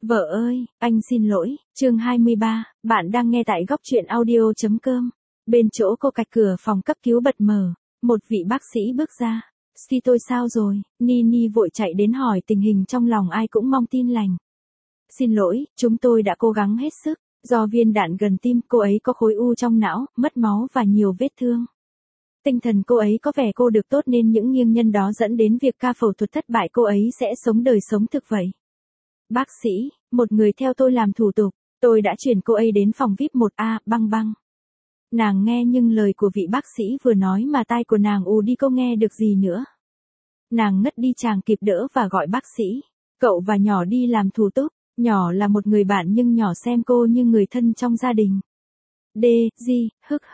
Vợ ơi, anh xin lỗi, chương 23, bạn đang nghe tại góc truyện audio.com. Bên chỗ cô cạch cửa phòng cấp cứu bật mở, một vị bác sĩ bước ra. Ski tôi sao rồi? Nini vội chạy đến hỏi tình hình trong lòng ai cũng mong tin lành. Xin lỗi, chúng tôi đã cố gắng hết sức. Do viên đạn gần tim, cô ấy có khối u trong não, mất máu và nhiều vết thương. Tinh thần cô ấy có vẻ cô được tốt nên những nguyên nhân đó dẫn đến việc ca phẫu thuật thất bại, cô ấy sẽ sống đời sống thực vậy. Bác sĩ, một người theo tôi làm thủ tục, tôi đã chuyển cô ấy đến phòng VIP 1A, băng băng. Nàng nghe nhưng lời của vị bác sĩ vừa nói mà tai của nàng ù đi, cô nghe được gì nữa. Nàng ngất đi, chàng kịp đỡ và gọi bác sĩ. Cậu và nhỏ đi làm thủ tục, nhỏ là một người bạn nhưng nhỏ xem cô như người thân trong gia đình. Di,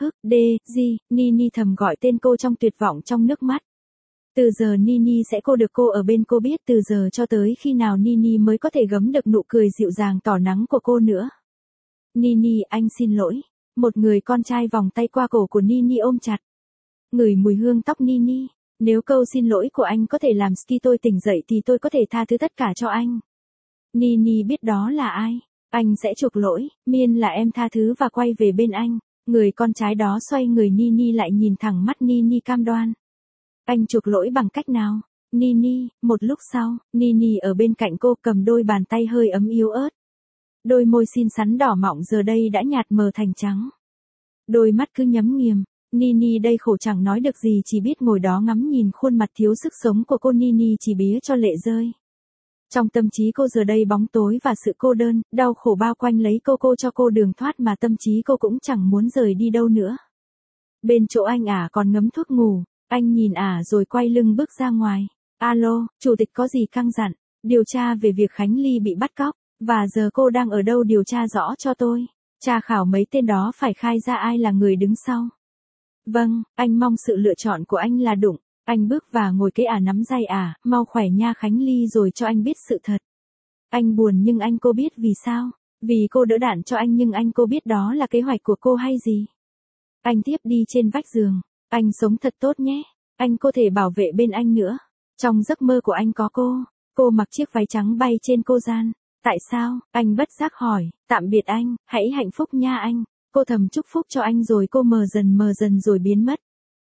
Di, Nini thầm gọi tên cô trong tuyệt vọng trong nước mắt. Từ giờ Nini sẽ cô được cô ở bên, cô biết từ giờ cho tới khi nào Nini mới có thể gấm được nụ cười dịu dàng tỏ nắng của cô nữa. Nini, anh xin lỗi. Một người con trai vòng tay qua cổ của Nini ôm chặt. Ngửi mùi hương tóc Nini. Nếu câu xin lỗi của anh có thể làm Ski tôi tỉnh dậy thì tôi có thể tha thứ tất cả cho anh. Nini biết đó là ai. Anh sẽ chuộc lỗi, miên là em tha thứ và quay về bên anh. Người con trai đó xoay người Nini lại, nhìn thẳng mắt Nini cam đoan. Anh chuộc lỗi bằng cách nào? Nini, một lúc sau, Nini ở bên cạnh cô cầm đôi bàn tay hơi ấm yếu ớt. Đôi môi xinh xắn đỏ mọng giờ đây đã nhạt mờ thành trắng. Đôi mắt cứ nhắm nghiền. Nini đây khổ chẳng nói được gì, chỉ biết ngồi đó ngắm nhìn khuôn mặt thiếu sức sống của cô. Nini chỉ bía cho lệ rơi. Trong tâm trí cô giờ đây bóng tối và sự cô đơn, đau khổ bao quanh lấy cô cho cô đường thoát mà tâm trí cô cũng chẳng muốn rời đi đâu nữa. Bên chỗ anh còn ngấm thuốc ngủ, anh nhìn rồi quay lưng bước ra ngoài. Alo, chủ tịch có gì căng dặn? Điều tra về việc Khánh Ly bị bắt cóc, và giờ cô đang ở đâu điều tra rõ cho tôi. Tra khảo mấy tên đó phải khai ra ai là người đứng sau. Vâng, anh mong sự lựa chọn của anh là đúng. Anh bước và ngồi kế nắm tay mau khỏe nha Khánh Ly rồi cho anh biết sự thật. Anh buồn nhưng anh cô biết vì sao? Vì cô đỡ đạn cho anh nhưng anh cô biết đó là kế hoạch của cô hay gì? Anh tiếp đi trên vách giường. Anh sống thật tốt nhé. Anh có thể bảo vệ bên anh nữa. Trong giấc mơ của anh có cô. Cô mặc chiếc váy trắng bay trên cô gian. Tại sao? Anh bất giác hỏi. Tạm biệt anh, hãy hạnh phúc nha anh. Cô thầm chúc phúc cho anh rồi cô mờ dần rồi biến mất.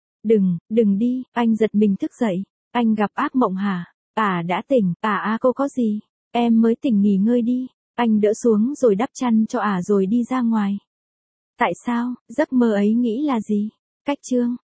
Đừng đi, anh giật mình thức dậy. Anh gặp ác mộng hả? Đã tỉnh, cô có gì? Em mới tỉnh, nghỉ ngơi đi. Anh đỡ xuống rồi đắp chăn cho rồi đi ra ngoài. Tại sao, giấc mơ ấy nghĩ là gì? Cách chương